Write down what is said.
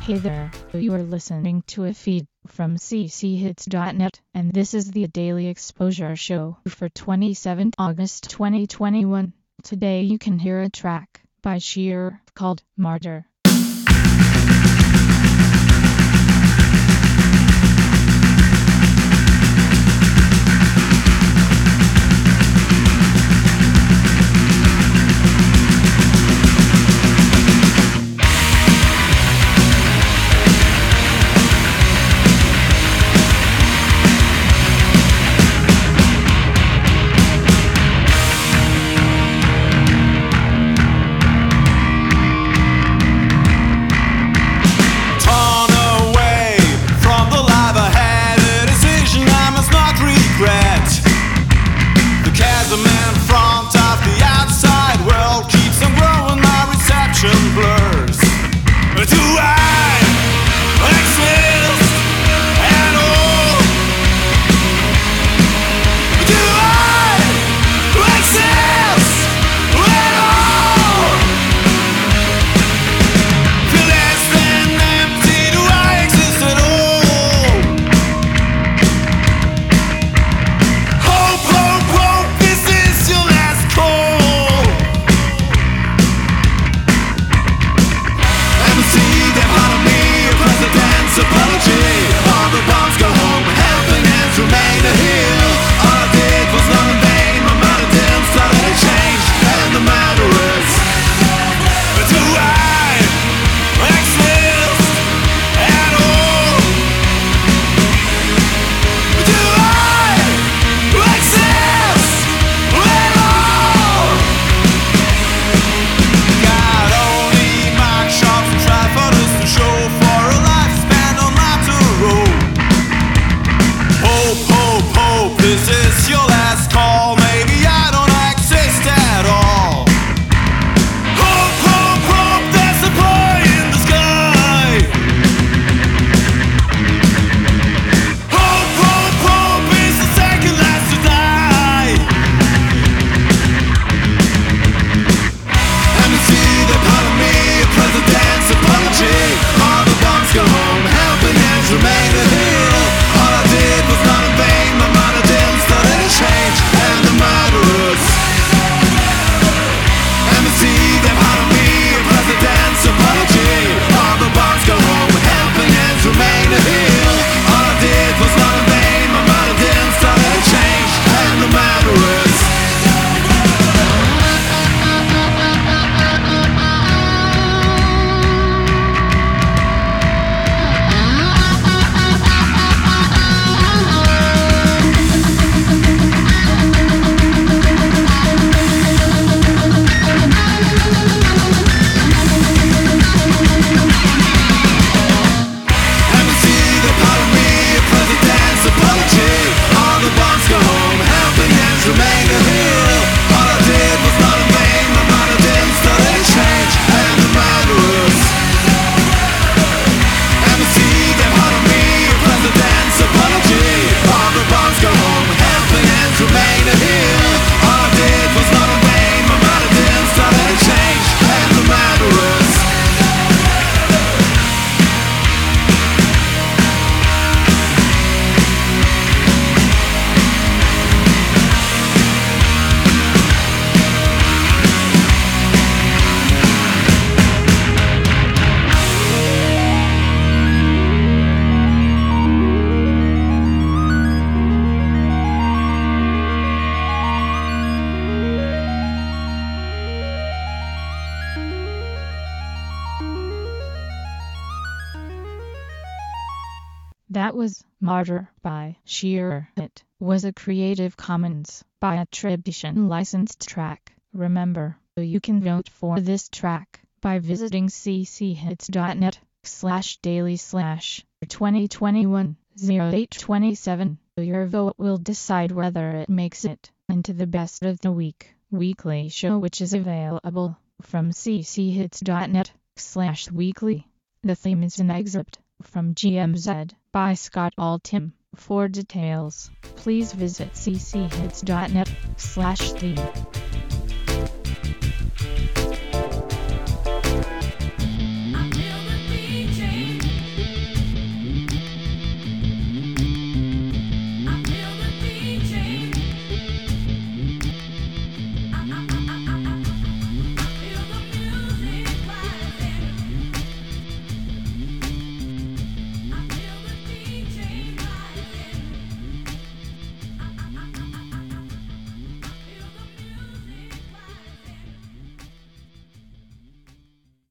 Hey there, you are listening to a feed from cchits.net, and this is the Daily Exposure Show for 27th August 2021. Today you can hear a track by Sheer called Martyr. That was Martyr by Sheer. It was a Creative Commons by attribution licensed track. Remember, you can vote for this track by visiting cchits.net/daily/2021-0827. Your vote will decide whether it makes it into the Best of the Week weekly show, which is available from cchits.net/weekly. The theme is an excerpt from GMZ by Scott Altham. For details, please visit cchits.net/theme.